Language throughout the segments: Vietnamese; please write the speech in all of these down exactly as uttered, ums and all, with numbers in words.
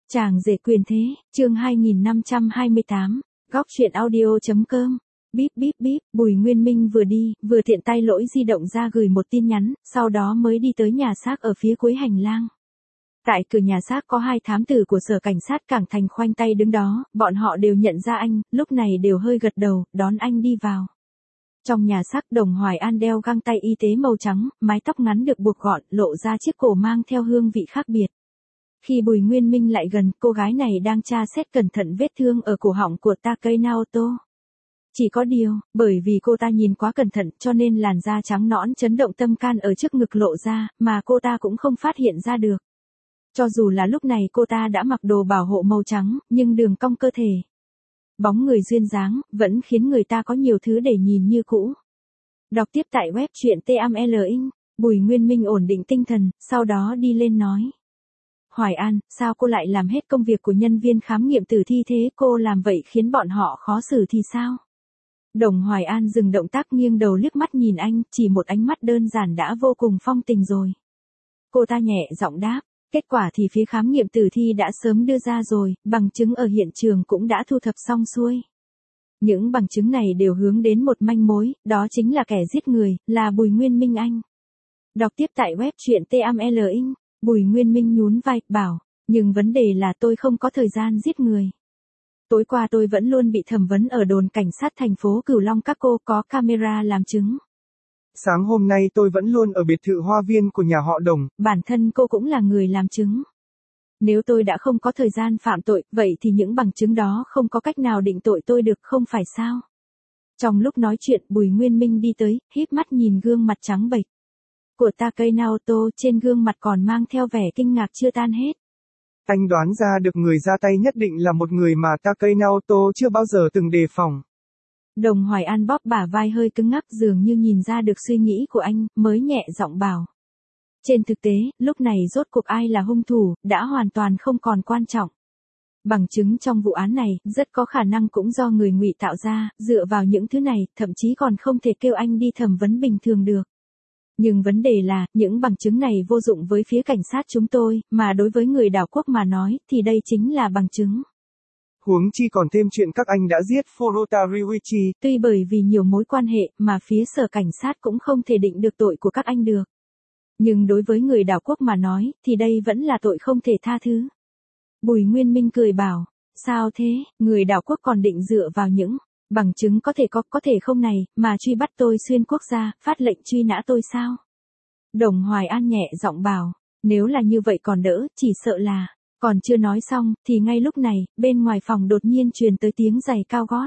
Chàng rể quyền thế, chương hai nghìn năm trăm hai mươi tám, góc truyện audio.com. Bíp bíp bíp, Bùi Nguyên Minh vừa đi, vừa tiện tay lỗi di động ra gửi một tin nhắn, sau đó mới đi tới nhà xác ở phía cuối hành lang. Tại cửa nhà xác có hai thám tử của sở cảnh sát Cảng Thành khoanh tay đứng đó, bọn họ đều nhận ra anh, lúc này đều hơi gật đầu, đón anh đi vào. Trong nhà xác Đồng Hoài An đeo găng tay y tế màu trắng, mái tóc ngắn được buộc gọn, lộ ra chiếc cổ mang theo hương vị khác biệt. Khi Bùi Nguyên Minh lại gần, cô gái này đang tra xét cẩn thận vết thương ở cổ họng của Takei Naoto. Chỉ có điều, bởi vì cô ta nhìn quá cẩn thận cho nên làn da trắng nõn chấn động tâm can ở trước ngực lộ ra, mà cô ta cũng không phát hiện ra được. Cho dù là lúc này cô ta đã mặc đồ bảo hộ màu trắng, nhưng đường cong cơ thể, bóng người duyên dáng, vẫn khiến người ta có nhiều thứ để nhìn như cũ. Đọc tiếp tại web truyện tê em lờ inh, Bùi Nguyên Minh ổn định tinh thần, sau đó đi lên nói. Hoài An, sao cô lại làm hết công việc của nhân viên khám nghiệm tử thi thế, cô làm vậy khiến bọn họ khó xử thì sao? Đồng Hoài An dừng động tác nghiêng đầu liếc mắt nhìn anh, chỉ một ánh mắt đơn giản đã vô cùng phong tình rồi. Cô ta nhẹ giọng đáp, kết quả thì phía khám nghiệm tử thi đã sớm đưa ra rồi, bằng chứng ở hiện trường cũng đã thu thập xong xuôi. Những bằng chứng này đều hướng đến một manh mối, đó chính là kẻ giết người, là Bùi Nguyên Minh anh. Đọc tiếp tại web truyện tê em lờ inh. Bùi Nguyên Minh nhún vai, bảo, nhưng vấn đề là tôi không có thời gian giết người. Tối qua tôi vẫn luôn bị thẩm vấn ở đồn cảnh sát thành phố Cửu Long, các cô có camera làm chứng. Sáng hôm nay tôi vẫn luôn ở biệt thự Hoa Viên của nhà họ Đồng. Bản thân cô cũng là người làm chứng. Nếu tôi đã không có thời gian phạm tội, vậy thì những bằng chứng đó không có cách nào định tội tôi được, không phải sao? Trong lúc nói chuyện, Bùi Nguyên Minh đi tới, híp mắt nhìn gương mặt trắng bệch của Takei Naoto, trên gương mặt còn mang theo vẻ kinh ngạc chưa tan hết. Anh đoán ra được người ra tay nhất định là một người mà Takei Naoto chưa bao giờ từng đề phòng. Đồng Hoài An bóp bả vai hơi cứng ngắc, dường như nhìn ra được suy nghĩ của anh, mới nhẹ giọng bảo. Trên thực tế, lúc này rốt cuộc ai là hung thủ, đã hoàn toàn không còn quan trọng. Bằng chứng trong vụ án này, rất có khả năng cũng do người ngụy tạo ra, dựa vào những thứ này, thậm chí còn không thể kêu anh đi thẩm vấn bình thường được. Nhưng vấn đề là, những bằng chứng này vô dụng với phía cảnh sát chúng tôi, mà đối với người đảo quốc mà nói, thì đây chính là bằng chứng. Huống chi còn thêm chuyện các anh đã giết Furuta Ryuichi. Tuy bởi vì nhiều mối quan hệ, mà phía sở cảnh sát cũng không thể định được tội của các anh được. Nhưng đối với người đảo quốc mà nói, thì đây vẫn là tội không thể tha thứ. Bùi Nguyên Minh cười bảo, sao thế, người đảo quốc còn định dựa vào những bằng chứng có thể có, có thể không này, mà truy bắt tôi xuyên quốc gia, phát lệnh truy nã tôi sao? Đồng Hoài An nhẹ giọng bảo, nếu là như vậy còn đỡ, chỉ sợ là, còn chưa nói xong, thì ngay lúc này, bên ngoài phòng đột nhiên truyền tới tiếng giày cao gót.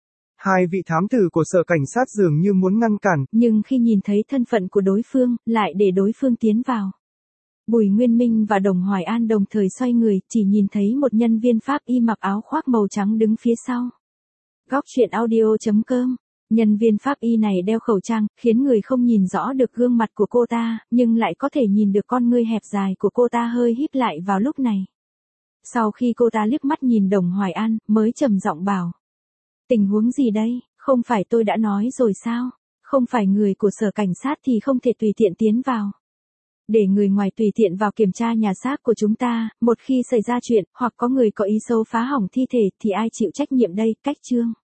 Hai vị thám tử của sở cảnh sát dường như muốn ngăn cản, nhưng khi nhìn thấy thân phận của đối phương, lại để đối phương tiến vào. Bùi Nguyên Minh và Đồng Hoài An đồng thời xoay người, chỉ nhìn thấy một nhân viên pháp y mặc áo khoác màu trắng đứng phía sau. Góc truyện audio.com. Nhân viên pháp y này đeo khẩu trang, khiến người không nhìn rõ được gương mặt của cô ta, nhưng lại có thể nhìn được con ngươi hẹp dài của cô ta hơi híp lại vào lúc này. Sau khi cô ta liếc mắt nhìn Đồng Hoài An, mới trầm giọng bảo. Tình huống gì đây, không phải tôi đã nói rồi sao? Không phải người của sở cảnh sát thì không thể tùy tiện tiến vào. Để người ngoài tùy tiện vào kiểm tra nhà xác của chúng ta, một khi xảy ra chuyện, hoặc có người có ý xấu phá hỏng thi thể, thì ai chịu trách nhiệm đây, cách chương.